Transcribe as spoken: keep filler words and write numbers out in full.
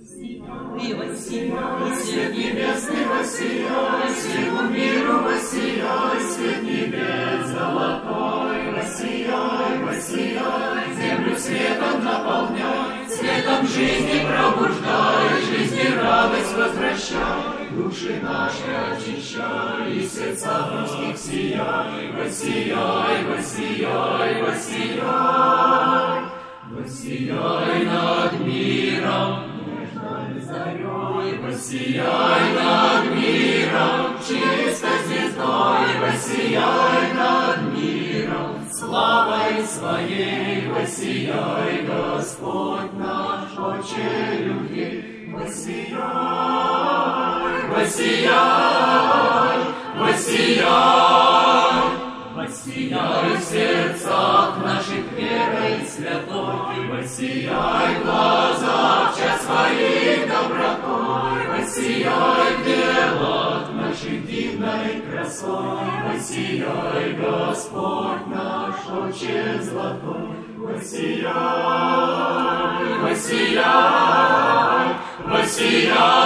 И воссияй, свет небесный, воссияй, всему миру воссияй, свет небес золотой, воссияй, воссияй, землю светом наполняй, светом жизни пробуждай, жизни радость возвращай, души наши очищай, и сердца русских сияй, воссияй, воссияй, воссияй, воссияй над миром, нежной зарей, воссияй над миром, чистой звездой, воссияй над миром, славой своей, воссияй, Господь наш, Отче любви, воссияй, воссияй, воссияй, воссияй в сердцах наших верой святой, воссияй в глазах час своих добротой, воссияй в делах наших дивной красой, воссияй, Господь наш, Отче золотой, воссияй, воссияй, воссияй.